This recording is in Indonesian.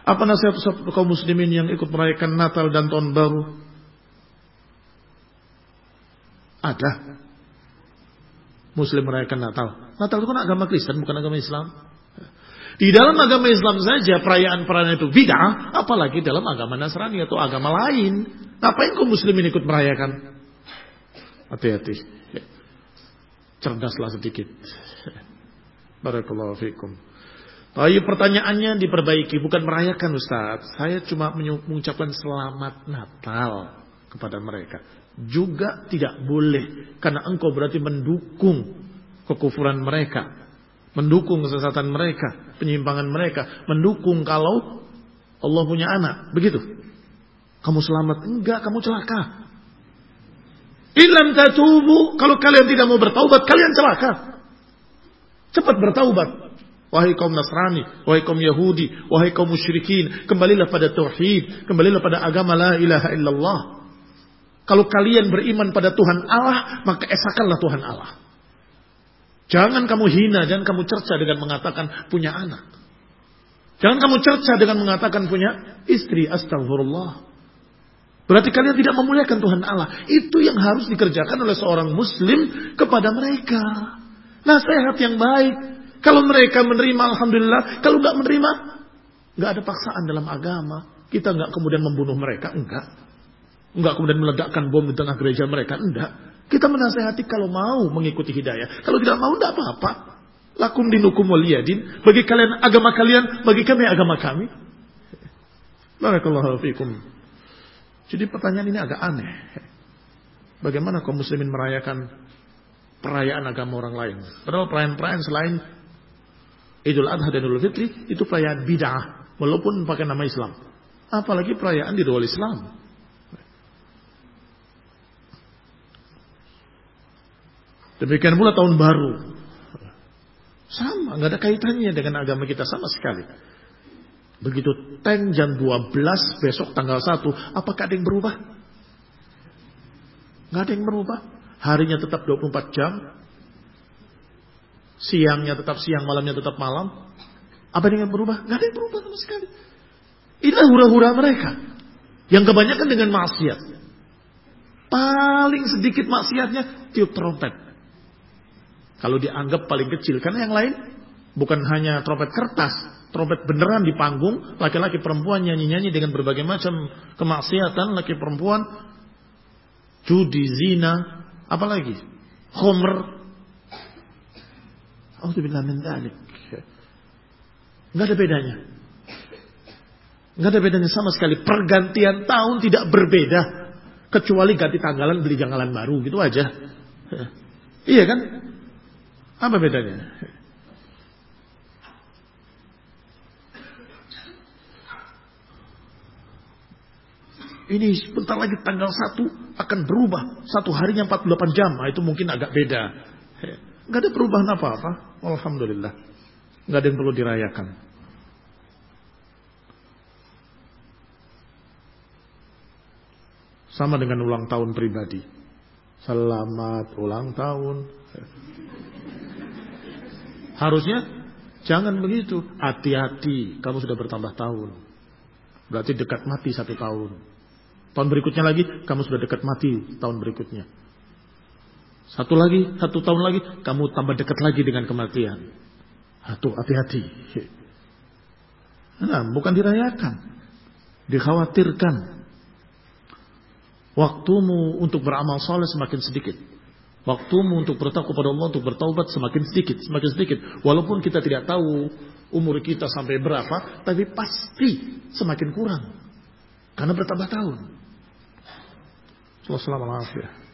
Apa nasihat Ustaz kaum muslimin yang ikut merayakan Natal dan Tahun Baru? Ada Muslim merayakan Natal. Natal itu kan agama Kristen, bukan agama Islam. Di dalam agama Islam saja perayaan-perayaan itu bid'ah, apalagi dalam agama Nasrani atau agama lain. Ngapain kaum muslimin ikut merayakan? Hati-hati. Cerdaslah sedikit. Barakallahu fikum. Tapi pertanyaannya diperbaiki, bukan merayakan Ustaz. Saya cuma mengucapkan selamat Natal kepada mereka. Juga tidak boleh, karena engkau berarti mendukung kekufuran mereka, mendukung kesesatan mereka, penyimpangan mereka, mendukung kalau Allah punya anak. Begitu. Kamu selamat, enggak, kamu celaka. Ilam tatubu, kalau kalian tidak mau bertaubat, kalian celaka. Cepat bertaubat. Wahai kaum Nasrani, wahai kaum Yahudi, wahai kaum musyrikin, kembalilah pada tauhid, kembalilah pada agama la ilaha illallah. Kalau kalian beriman pada Tuhan Allah, maka esakanlah Tuhan Allah. Jangan kamu hina, jangan kamu cerca dengan mengatakan punya anak. Jangan kamu cerca dengan mengatakan punya istri. Astagfirullah. Berarti kalian tidak memuliakan Tuhan Allah. Itu yang harus dikerjakan oleh seorang muslim kepada mereka. Nasihat yang baik. Kalau mereka menerima, alhamdulillah. Kalau nggak menerima, nggak ada paksaan dalam agama. Kita nggak kemudian membunuh mereka, enggak. Enggak kemudian meledakkan bom di tengah gereja mereka, enggak. Kita menasihati kalau mau mengikuti hidayah. Kalau tidak mau, enggak apa-apa. Lakum dinukum waliyadin. Bagi kalian agama kalian, bagi kami agama kami. Barakallahu fikum. Jadi pertanyaan ini agak aneh. Bagaimana kaum muslimin merayakan perayaan agama orang lain? Padahal perayaan-perayaan selain Idul Adha dan Idul Fitri itu perayaan bid'ah, walaupun pakai nama Islam. Apalagi perayaan di luar Islam. Demikian pula tahun baru. Sama, nggak ada kaitannya dengan agama kita sama sekali. Begitu tank jam 12, besok tanggal 1, apakah ada yang berubah? Nggak ada yang berubah. Harinya tetap 24 jam. Siangnya tetap siang, malamnya tetap malam. Apa yang berubah? Nggak ada yang berubah sama sekali. Inilah hura-hura mereka. Yang kebanyakan dengan maksiat. Paling sedikit maksiatnya tiup trompet. Kalau dianggap paling kecil. Karena yang lain bukan hanya trompet kertas. Trompet beneran di panggung. Laki-laki perempuan nyanyi-nyanyi dengan berbagai macam kemaksiatan. Laki perempuan. Judi, zina. Apalagi? Khomer. Auzubillah min dzalik. Nggak ada bedanya. Nggak ada bedanya sama sekali. Pergantian tahun tidak berbeda. Kecuali ganti tanggalan, beli tanggalan baru. Gitu aja. Iya kan? Apa bedanya? Ini sebentar lagi tanggal 1 akan berubah. Satu harinya 48 jam. Nah, itu mungkin agak beda. Nggak ada perubahan apa-apa. Alhamdulillah. Nggak ada yang perlu dirayakan. Sama dengan ulang tahun pribadi. Selamat ulang tahun. Harusnya jangan begitu. Hati-hati, kamu sudah bertambah tahun. Berarti dekat mati 1 tahun. Tahun berikutnya lagi, kamu sudah dekat mati tahun berikutnya. 1 tahun lagi, kamu tambah dekat lagi dengan kematian. Tuh, hati-hati. Nah, bukan dirayakan. Dikhawatirkan. Waktumu untuk beramal saleh semakin sedikit. Waktumu untuk bertakwa kepada Allah, untuk bertaubat semakin sedikit. Walaupun kita tidak tahu umur kita sampai berapa, tapi pasti semakin kurang. Karena bertambah tahun. Wassalamualaikum warahmatullahi wabarakatuh.